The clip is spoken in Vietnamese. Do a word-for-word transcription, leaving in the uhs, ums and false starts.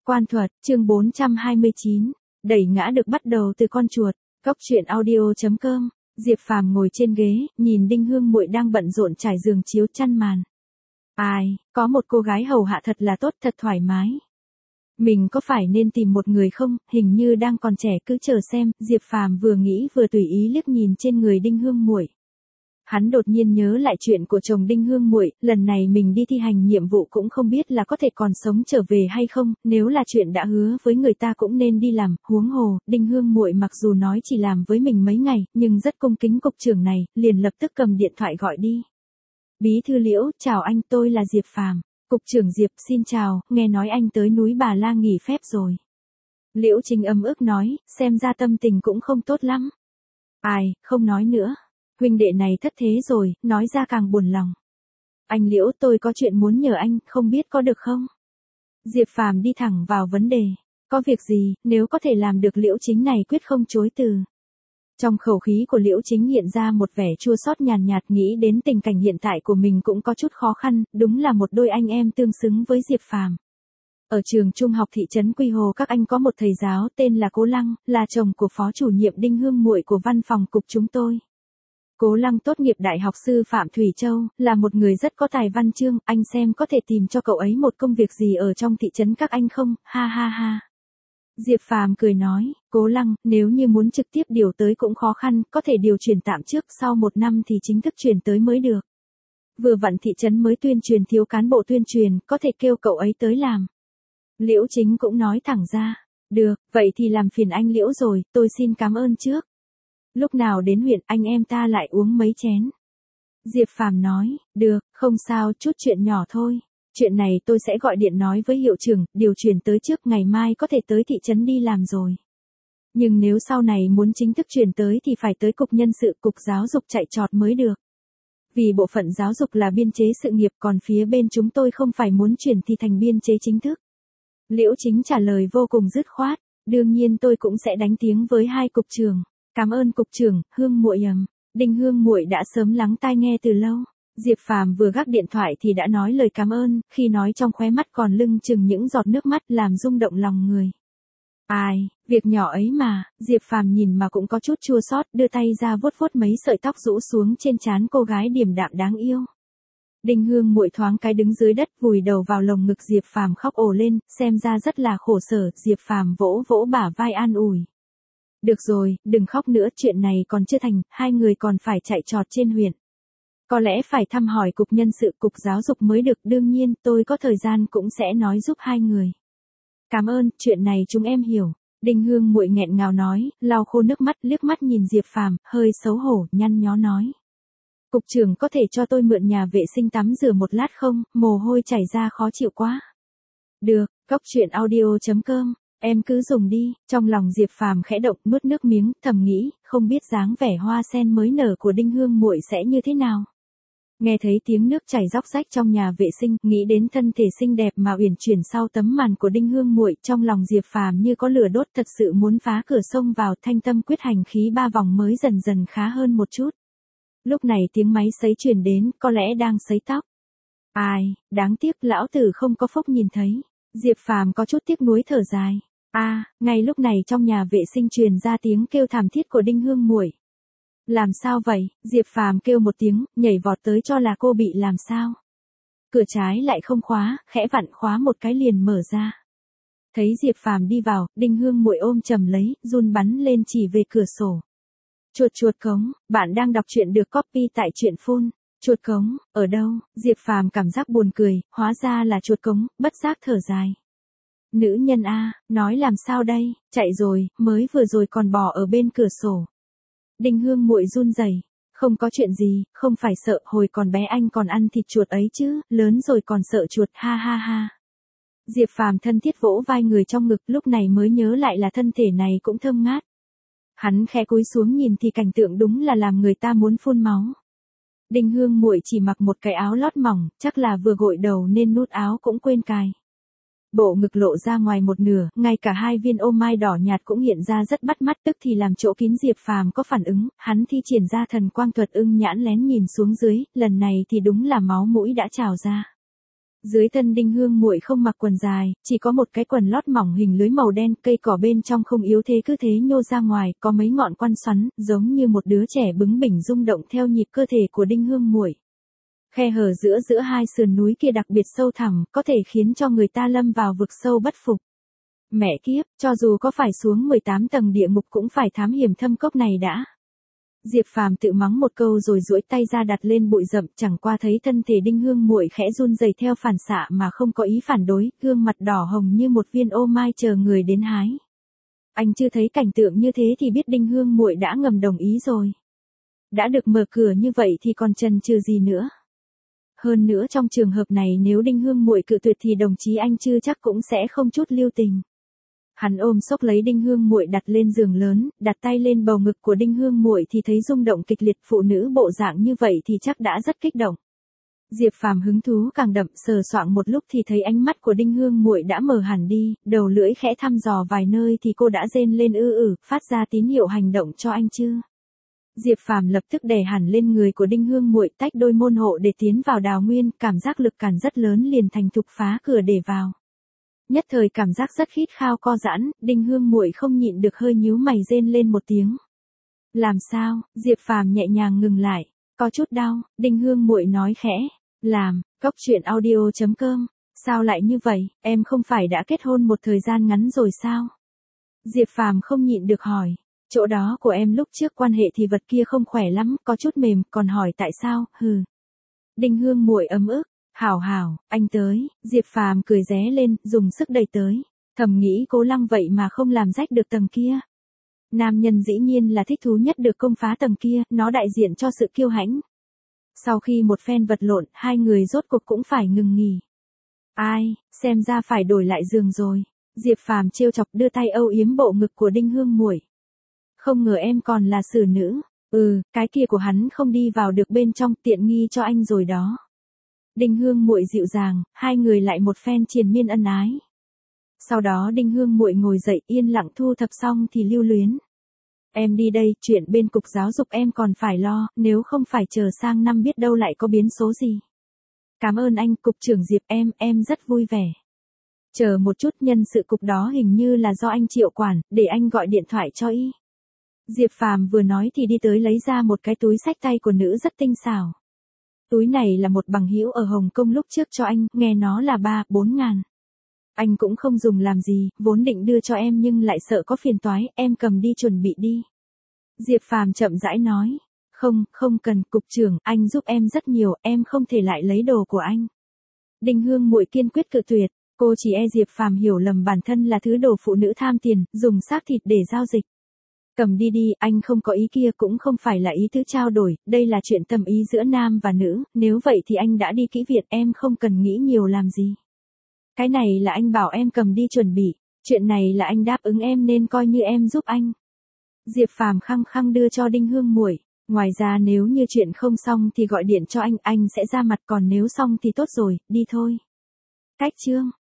Quan thuật, chương bốn trăm hai mươi chín, đẩy ngã được bắt đầu từ con chuột. Cốc truyện audio chấm com. Diệp Phàm ngồi trên ghế, nhìn Đinh Hương Muội đang bận rộn trải giường chiếu chăn màn. Ai, có một cô gái hầu hạ thật là tốt, thật thoải mái. Mình có phải nên tìm một người không, hình như đang còn trẻ, cứ chờ xem. Diệp Phàm vừa nghĩ vừa tùy ý liếc nhìn trên người Đinh Hương Muội. Hắn đột nhiên nhớ lại chuyện của chồng Đinh Hương Muội, lần này mình đi thi hành nhiệm vụ cũng không biết là có thể còn sống trở về hay không, nếu là chuyện đã hứa với người ta cũng nên đi làm, huống hồ, Đinh Hương Muội mặc dù nói chỉ làm với mình mấy ngày, nhưng rất cung kính cục trưởng này, liền lập tức cầm điện thoại gọi đi. Bí thư Liễu, chào anh, tôi là Diệp Phàm. Cục trưởng Diệp, xin chào, nghe nói anh tới núi Bà La nghỉ phép rồi. Liễu Chính ấm ức nói, xem ra tâm tình cũng không tốt lắm. Ai, không nói nữa. Huynh đệ này thất thế rồi, nói ra càng buồn lòng. Anh Liễu, tôi có chuyện muốn nhờ anh, không biết có được không? Diệp Phàm đi thẳng vào vấn đề. Có việc gì, nếu có thể làm được, Liễu Chính này quyết không chối từ. Trong khẩu khí của Liễu Chính hiện ra một vẻ chua xót nhàn nhạt, nghĩ đến tình cảnh hiện tại của mình cũng có chút khó khăn, đúng là một đôi anh em tương xứng với Diệp Phàm. Ở trường trung học thị trấn Quy Hồ các anh có một thầy giáo tên là Cố Lăng, là chồng của phó chủ nhiệm Đinh Hương Muội của văn phòng cục chúng tôi. Cố Lăng tốt nghiệp Đại học Sư phạm Thủy Châu, là một người rất có tài văn chương, anh xem có thể tìm cho cậu ấy một công việc gì ở trong thị trấn các anh không, ha ha ha. Diệp Phàm cười nói, Cố Lăng, nếu như muốn trực tiếp điều tới cũng khó khăn, có thể điều chuyển tạm trước, sau một năm thì chính thức chuyển tới mới được. Vừa vặn thị trấn mới tuyên truyền thiếu cán bộ tuyên truyền, có thể kêu cậu ấy tới làm. Liễu Chính cũng nói thẳng ra, được, vậy thì làm phiền anh Liễu rồi, tôi xin cảm ơn trước. Lúc nào đến huyện anh em ta lại uống mấy chén. Diệp Phàm nói, được, không sao, chút chuyện nhỏ thôi. Chuyện này tôi sẽ gọi điện nói với hiệu trưởng, điều chuyển tới trước, ngày mai có thể tới thị trấn đi làm rồi. Nhưng nếu sau này muốn chính thức chuyển tới thì phải tới cục nhân sự, cục giáo dục chạy trọt mới được. Vì bộ phận giáo dục là biên chế sự nghiệp, còn phía bên chúng tôi không phải muốn chuyển thì thành biên chế chính thức. Liễu Chính trả lời vô cùng dứt khoát, đương nhiên tôi cũng sẽ đánh tiếng với hai cục trưởng. Cảm ơn cục trưởng, Hương Muội ầm. Đinh Hương Muội đã sớm lắng tai nghe từ lâu. Diệp Phàm vừa gác điện thoại thì đã nói lời cảm ơn, khi nói trong khóe mắt còn lưng chừng những giọt nước mắt làm rung động lòng người. Ai, việc nhỏ ấy mà, Diệp Phàm nhìn mà cũng có chút chua xót, đưa tay ra vuốt vuốt mấy sợi tóc rũ xuống trên trán cô gái điềm đạm đáng yêu. Đinh Hương Muội thoáng cái đứng dưới đất, vùi đầu vào lồng ngực Diệp Phàm khóc ồ lên, xem ra rất là khổ sở. Diệp Phàm vỗ vỗ bả vai an ủi. Được rồi, đừng khóc nữa, chuyện này còn chưa thành, hai người còn phải chạy trọt trên huyện. Có lẽ phải thăm hỏi cục nhân sự, cục giáo dục mới được, đương nhiên, tôi có thời gian cũng sẽ nói giúp hai người. Cảm ơn, chuyện này chúng em hiểu. Đinh Hương Muội nghẹn ngào nói, lau khô nước mắt, liếc mắt nhìn Diệp Phàm, hơi xấu hổ, nhăn nhó nói. Cục trưởng có thể cho tôi mượn nhà vệ sinh tắm rửa một lát không, mồ hôi chảy ra khó chịu quá. Được, cốc truyện audio chấm com. Em cứ dùng đi. Trong lòng Diệp Phàm khẽ động, nuốt nước miếng, thầm nghĩ, không biết dáng vẻ hoa sen mới nở của Đinh Hương Muội sẽ như thế nào. Nghe thấy tiếng nước chảy róc rách trong nhà vệ sinh, nghĩ đến thân thể xinh đẹp mà uyển chuyển sau tấm màn của Đinh Hương Muội, trong lòng Diệp Phàm như có lửa đốt, thật sự muốn phá cửa xông vào, thanh tâm quyết hành khí ba vòng mới dần dần khá hơn một chút. Lúc này tiếng máy sấy truyền đến, có lẽ đang sấy tóc. Ai, đáng tiếc lão tử không có phúc nhìn thấy. Diệp Phàm có chút tiếc nuối thở dài. A, à, ngay lúc này trong nhà vệ sinh truyền ra tiếng kêu thảm thiết của Đinh Hương Muội. Làm sao vậy? Diệp Phàm kêu một tiếng, nhảy vọt tới cho là cô bị làm sao. Cửa trái lại không khóa, khẽ vặn khóa một cái liền mở ra. Thấy Diệp Phàm đi vào, Đinh Hương Muội ôm chầm lấy, run bắn lên chỉ về cửa sổ. Chuột chuột cống, bạn đang đọc truyện được copy tại truyện phun. Chuột cống, ở đâu? Diệp Phàm cảm giác buồn cười, hóa ra là chuột cống, bất giác thở dài. Nữ nhân a, nói làm sao đây, chạy rồi, mới vừa rồi còn bò ở bên cửa sổ. Đinh Hương Muội run rẩy, không có chuyện gì, không phải sợ, hồi còn bé anh còn ăn thịt chuột ấy chứ, lớn rồi còn sợ chuột, ha ha ha. Diệp Phàm thân thiết vỗ vai người trong ngực, lúc này mới nhớ lại là thân thể này cũng thơm ngát. Hắn khẽ cúi xuống nhìn thì cảnh tượng đúng là làm người ta muốn phun máu. Đinh Hương Muội chỉ mặc một cái áo lót mỏng, chắc là vừa gội đầu nên nút áo cũng quên cài. Bộ ngực lộ ra ngoài một nửa, ngay cả hai viên ô mai đỏ nhạt cũng hiện ra rất bắt mắt, tức thì làm chỗ kín. Diệp Phàm có phản ứng, hắn thi triển ra thần quang thuật, ưng nhãn lén nhìn xuống dưới, lần này thì đúng là máu mũi đã trào ra. Dưới thân Đinh Hương Muội không mặc quần dài, chỉ có một cái quần lót mỏng hình lưới màu đen, cây cỏ bên trong không yếu thế cứ thế nhô ra ngoài, có mấy ngọn quan xoắn, giống như một đứa trẻ bướng bỉnh rung động theo nhịp cơ thể của Đinh Hương Muội. Khe hở giữa giữa hai sườn núi kia đặc biệt sâu thẳm, có thể khiến cho người ta lâm vào vực sâu bất phục. Mẹ kiếp, cho dù có phải xuống mười tám tầng địa ngục cũng phải thám hiểm thâm cốc này đã. Diệp Phàm tự mắng một câu rồi duỗi tay ra đặt lên bụi rậm, chẳng qua thấy thân thể Đinh Hương Muội khẽ run rẩy theo phản xạ mà không có ý phản đối, gương mặt đỏ hồng như một viên ô mai chờ người đến hái. Anh chưa thấy cảnh tượng như thế thì biết Đinh Hương Muội đã ngầm đồng ý rồi. Đã được mở cửa như vậy thì còn chần chừ gì nữa. Hơn nữa trong trường hợp này nếu Đinh Hương Muội cự tuyệt thì đồng chí anh chưa chắc cũng sẽ không chút lưu tình. Hắn ôm xốc lấy Đinh Hương Muội đặt lên giường lớn, đặt tay lên bầu ngực của Đinh Hương Muội thì thấy rung động kịch liệt, phụ nữ bộ dạng như vậy thì chắc đã rất kích động. Diệp Phàm hứng thú càng đậm, sờ soạng một lúc thì thấy ánh mắt của Đinh Hương Muội đã mở hẳn đi, đầu lưỡi khẽ thăm dò vài nơi thì cô đã rên lên ư ử, phát ra tín hiệu hành động cho anh chưa. Diệp Phàm lập tức đè hẳn lên người của Đinh Hương Muội, tách đôi môn hộ để tiến vào đào nguyên, cảm giác lực cản rất lớn liền thành thục phá cửa để vào. Nhất thời cảm giác rất khít khao co giãn, Đinh Hương Muội không nhịn được hơi nhíu mày rên lên một tiếng. Làm sao? Diệp Phàm nhẹ nhàng ngừng lại, có chút đau, Đinh Hương Muội nói khẽ. Làm, cốc truyện audio chấm com, sao lại như vậy, em không phải đã kết hôn một thời gian ngắn rồi sao? Diệp Phàm không nhịn được hỏi, chỗ đó của em lúc trước quan hệ thì vật kia không khỏe lắm, có chút mềm, còn hỏi tại sao, hừ. Đinh Hương Muội ấm ức. Hảo hảo, anh tới, Diệp Phàm cười ré lên, dùng sức đẩy tới, thầm nghĩ Cố Lăng vậy mà không làm rách được tầng kia. Nam nhân dĩ nhiên là thích thú nhất được công phá tầng kia, nó đại diện cho sự kiêu hãnh. Sau khi một phen vật lộn, hai người rốt cuộc cũng phải ngừng nghỉ. Ai, xem ra phải đổi lại giường rồi. Diệp Phàm trêu chọc đưa tay âu yếm bộ ngực của Đinh Hương Muội. Không ngờ em còn là xử nữ, ừ, cái kia của hắn không đi vào được bên trong, tiện nghi cho anh rồi đó. Đinh Hương Muội dịu dàng, hai người lại một phen triền miên ân ái. Sau đó Đinh Hương Muội ngồi dậy yên lặng thu thập xong thì lưu luyến. Em đi đây, chuyện bên cục giáo dục em còn phải lo, nếu không phải chờ sang năm biết đâu lại có biến số gì. Cảm ơn anh, cục trưởng Diệp, em, em rất vui vẻ. Chờ một chút, nhân sự cục đó hình như là do anh Triệu quản, để anh gọi điện thoại cho y. Diệp Phàm vừa nói thì đi tới lấy ra một cái túi xách tay của nữ rất tinh xảo. Túi này là một bằng hữu ở Hồng Kông lúc trước cho anh, nghe nó là ba, bốn ngàn. Anh cũng không dùng làm gì, vốn định đưa cho em nhưng lại sợ có phiền toái, em cầm đi chuẩn bị đi. Diệp Phàm chậm rãi nói, không, không cần, cục trưởng, anh giúp em rất nhiều, em không thể lại lấy đồ của anh. Đinh Hương Muội kiên quyết cự tuyệt, cô chỉ e Diệp Phàm hiểu lầm bản thân là thứ đồ phụ nữ tham tiền, dùng xác thịt để giao dịch. Cầm đi đi, anh không có ý kia, cũng không phải là ý thứ trao đổi, đây là chuyện tâm ý giữa nam và nữ, nếu vậy thì anh đã đi kỹ Việt, em không cần nghĩ nhiều làm gì. Cái này là anh bảo em cầm đi chuẩn bị, chuyện này là anh đáp ứng em nên coi như em giúp anh. Diệp Phàm khăng khăng đưa cho Đinh Hương Muội, ngoài ra nếu như chuyện không xong thì gọi điện cho anh, anh sẽ ra mặt, còn nếu xong thì tốt rồi, đi thôi. Cách chương